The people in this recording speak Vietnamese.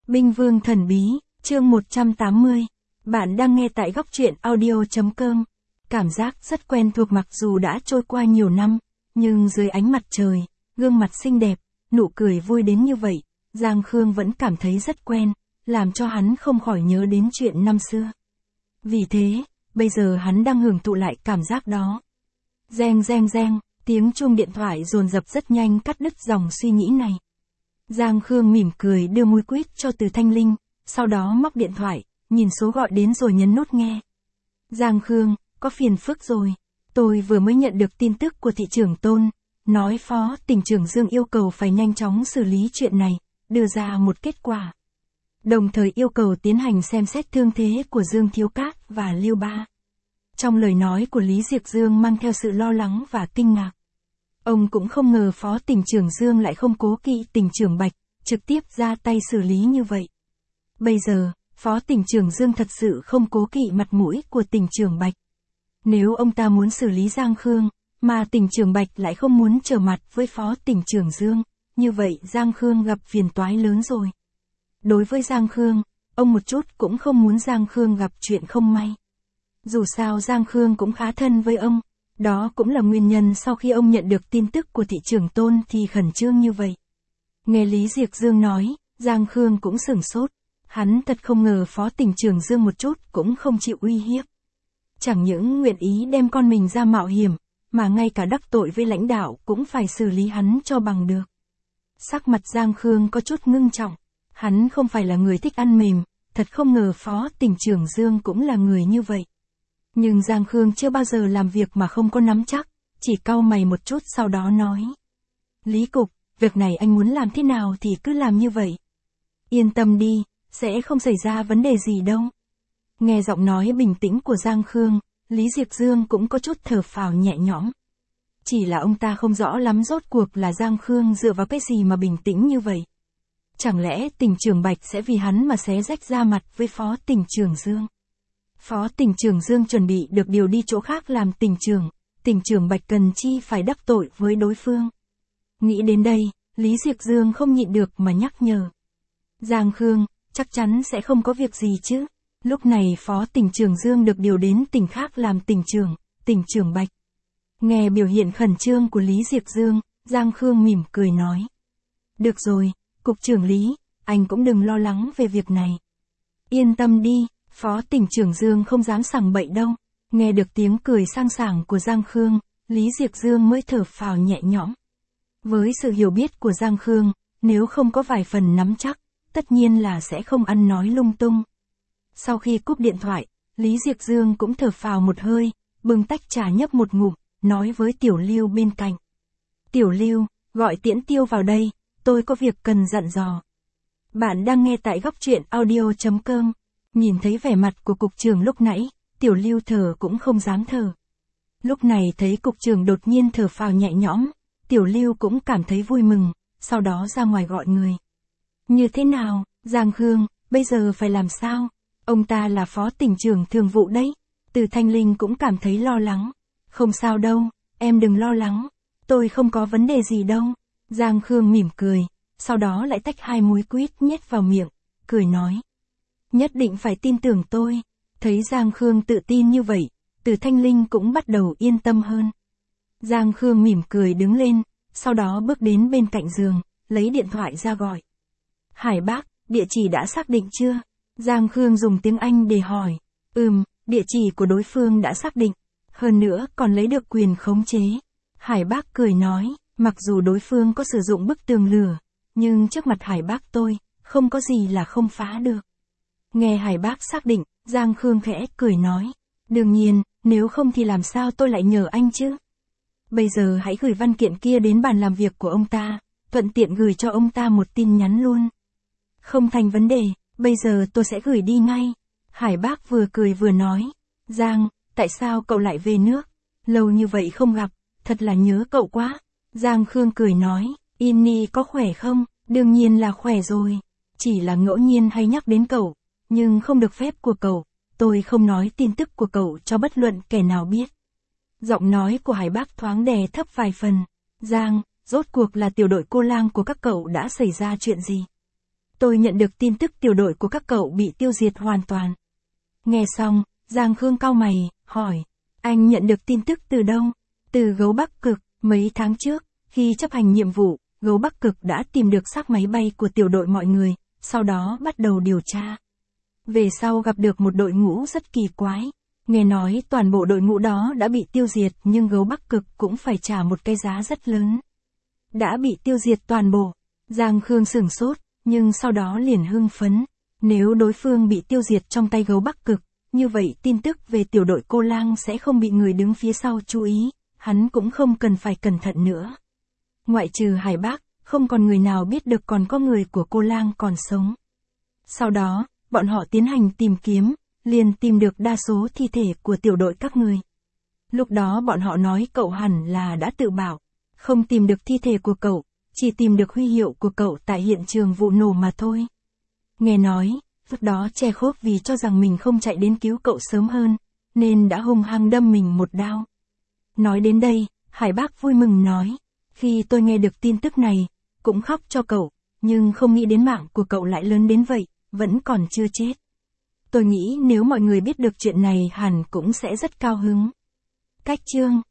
Binh Vương Thần Bí, chương 180. Bạn đang nghe tại góc truyện audio.com. Cảm giác rất quen thuộc mặc dù đã trôi qua nhiều năm, nhưng dưới ánh mặt trời, gương mặt xinh đẹp, nụ cười vui đến như vậy, Giang Khương vẫn cảm thấy rất quen, làm cho hắn không khỏi nhớ đến chuyện năm xưa. Vì thế, bây giờ hắn đang hưởng thụ lại cảm giác đó. Reng reng reng, tiếng chuông điện thoại dồn dập rất nhanh cắt đứt dòng suy nghĩ này. Giang Khương mỉm cười đưa môi quýt cho Từ Thanh Linh, sau đó móc điện thoại, nhìn số gọi đến rồi nhấn nút nghe. Giang Khương, có phiền phức rồi. Tôi vừa mới nhận được tin tức của thị trưởng Tôn, nói Phó Tỉnh trưởng Dương yêu cầu phải nhanh chóng xử lý chuyện này, đưa ra một kết quả. Đồng thời yêu cầu tiến hành xem xét thương thế của Dương Thiếu Cát và Liêu Ba. Trong lời nói của Lý Diệc Dương mang theo sự lo lắng và kinh ngạc. Ông cũng không ngờ Phó Tỉnh trưởng Dương lại không cố kỵ Tỉnh trưởng Bạch, trực tiếp ra tay xử lý như vậy. Bây giờ, Phó Tỉnh trưởng Dương thật sự không cố kỵ mặt mũi của Tỉnh trưởng Bạch. Nếu ông ta muốn xử lý Giang Khương, mà Tỉnh trưởng Bạch lại không muốn trở mặt với Phó Tỉnh trưởng Dương, như vậy Giang Khương gặp phiền toái lớn rồi. Đối với Giang Khương, ông một chút cũng không muốn Giang Khương gặp chuyện không may. Dù sao Giang Khương cũng khá thân với ông, đó cũng là nguyên nhân sau khi ông nhận được tin tức của thị trưởng Tôn thì khẩn trương như vậy. Nghe Lý Diệc Dương nói, Giang Khương cũng sửng sốt, hắn thật không ngờ Phó Tỉnh trưởng Dương một chút cũng không chịu uy hiếp. Chẳng những nguyện ý đem con mình ra mạo hiểm, mà ngay cả đắc tội với lãnh đạo cũng phải xử lý hắn cho bằng được. Sắc mặt Giang Khương có chút ngưng trọng, hắn không phải là người thích ăn mềm, thật không ngờ Phó Tỉnh trưởng Dương cũng là người như vậy. Nhưng Giang Khương chưa bao giờ làm việc mà không có nắm chắc, chỉ cau mày một chút sau đó nói. Lý Cục, việc này anh muốn làm thế nào thì cứ làm như vậy. Yên tâm đi, sẽ không xảy ra vấn đề gì đâu. Nghe giọng nói bình tĩnh của Giang Khương, Lý Diệc Dương cũng có chút thở phào nhẹ nhõm. Chỉ là ông ta không rõ lắm rốt cuộc là Giang Khương dựa vào cái gì mà bình tĩnh như vậy. Chẳng lẽ Tỉnh trưởng Bạch sẽ vì hắn mà xé rách ra mặt với Phó Tỉnh trưởng Dương? Phó Tỉnh trưởng Dương chuẩn bị được điều đi chỗ khác làm Tỉnh trưởng Bạch cần chi phải đắc tội với đối phương. Nghĩ đến đây, Lý Diệc Dương không nhịn được mà nhắc nhở. Giang Khương, chắc chắn sẽ không có việc gì chứ. Lúc này Phó Tỉnh trưởng Dương được điều đến tỉnh khác làm Tỉnh trưởng Bạch. Nghe biểu hiện khẩn trương của Lý Diệc Dương, Giang Khương mỉm cười nói. Được rồi, Cục trưởng Lý, anh cũng đừng lo lắng về việc này. Yên tâm đi, Phó Tỉnh trưởng Dương không dám sằng bậy đâu. Nghe được tiếng cười sang sảng của Giang Khương, Lý Diệc Dương mới thở phào nhẹ nhõm. Với sự hiểu biết của Giang Khương, nếu không có vài phần nắm chắc, tất nhiên là sẽ không ăn nói lung tung. Sau khi cúp điện thoại, Lý Diệc Dương cũng thở phào một hơi, bưng tách trà nhấp một ngụm, nói với Tiểu Lưu bên cạnh. Tiểu Lưu, gọi Tiễn Tiêu vào đây, tôi có việc cần dặn dò. Bạn đang nghe tại góc truyện audio.com. Nhìn thấy vẻ mặt của cục trưởng lúc nãy, Tiểu Lưu thở cũng không dám thở. Lúc này thấy cục trưởng đột nhiên thở phào nhẹ nhõm, Tiểu Lưu cũng cảm thấy vui mừng, sau đó ra ngoài gọi người. Như thế nào, Giang Khương, bây giờ phải làm sao? Ông ta là Phó Tỉnh trưởng thường vụ đấy. Từ Thanh Linh cũng cảm thấy lo lắng. Không sao đâu, em đừng lo lắng. Tôi không có vấn đề gì đâu. Giang Khương mỉm cười, sau đó lại tách 2 múi quýt nhét vào miệng, cười nói. Nhất định phải tin tưởng tôi. Thấy Giang Khương tự tin như vậy, Từ Thanh Linh cũng bắt đầu yên tâm hơn. Giang Khương mỉm cười đứng lên, sau đó bước đến bên cạnh giường, lấy điện thoại ra gọi. Hải Bác, địa chỉ đã xác định chưa? Giang Khương dùng tiếng Anh để hỏi. Địa chỉ của đối phương đã xác định. Hơn nữa còn lấy được quyền khống chế. Hải Bác cười nói, mặc dù đối phương có sử dụng bức tường lửa, nhưng trước mặt Hải Bác tôi, không có gì là không phá được. Nghe Hải Bác xác định, Giang Khương khẽ cười nói. Đương nhiên, nếu không thì làm sao tôi lại nhờ anh chứ? Bây giờ hãy gửi văn kiện kia đến bàn làm việc của ông ta, thuận tiện gửi cho ông ta một tin nhắn luôn. Không thành vấn đề, bây giờ tôi sẽ gửi đi ngay. Hải Bác vừa cười vừa nói. Giang, tại sao cậu lại về nước? Lâu như vậy không gặp, thật là nhớ cậu quá. Giang Khương cười nói, Inni có khỏe không? Đương nhiên là khỏe rồi. Chỉ là ngẫu nhiên hay nhắc đến cậu, nhưng không được phép của cậu. Tôi không nói tin tức của cậu cho bất luận kẻ nào biết. Giọng nói của Hải Bác thoáng đè thấp vài phần. Giang, rốt cuộc là tiểu đội cô lang của các cậu đã xảy ra chuyện gì? tôi nhận được tin tức tiểu đội của các cậu bị tiêu diệt hoàn toàn. Nghe xong, Giang Khương cau mày, hỏi, anh nhận được tin tức từ đâu? Từ Gấu Bắc Cực, mấy tháng trước, khi chấp hành nhiệm vụ, Gấu Bắc Cực đã tìm được xác máy bay của tiểu đội mọi người, sau đó bắt đầu điều tra. Về sau gặp được một đội ngũ rất kỳ quái. Nghe nói toàn bộ đội ngũ đó đã bị tiêu diệt nhưng Gấu Bắc Cực cũng phải trả một cái giá rất lớn. Đã bị tiêu diệt toàn bộ. Giang Khương sửng sốt, nhưng sau đó liền hưng phấn. Nếu đối phương bị tiêu diệt trong tay Gấu Bắc Cực, như vậy tin tức về tiểu đội Cô Lang sẽ không bị người đứng phía sau chú ý, hắn cũng không cần phải cẩn thận nữa. Ngoại trừ Hải Bác, không còn người nào biết được còn có người của Cô Lang còn sống. Sau đó, bọn họ tiến hành tìm kiếm, liền tìm được đa số thi thể của tiểu đội các người. Lúc đó bọn họ nói cậu hẳn là đã tự bảo, không tìm được thi thể của cậu, chỉ tìm được huy hiệu của cậu tại hiện trường vụ nổ mà thôi. Nghe nói, lúc đó Chekhov vì cho rằng mình không chạy đến cứu cậu sớm hơn, nên đã hung hăng đâm mình một đao. Nói đến đây, Hải Bác vui mừng nói, khi tôi nghe được tin tức này, cũng khóc cho cậu, nhưng không nghĩ đến mạng của cậu lại lớn đến vậy, vẫn còn chưa chết. Tôi nghĩ nếu mọi người biết được chuyện này hẳn cũng sẽ rất cao hứng. Cách chương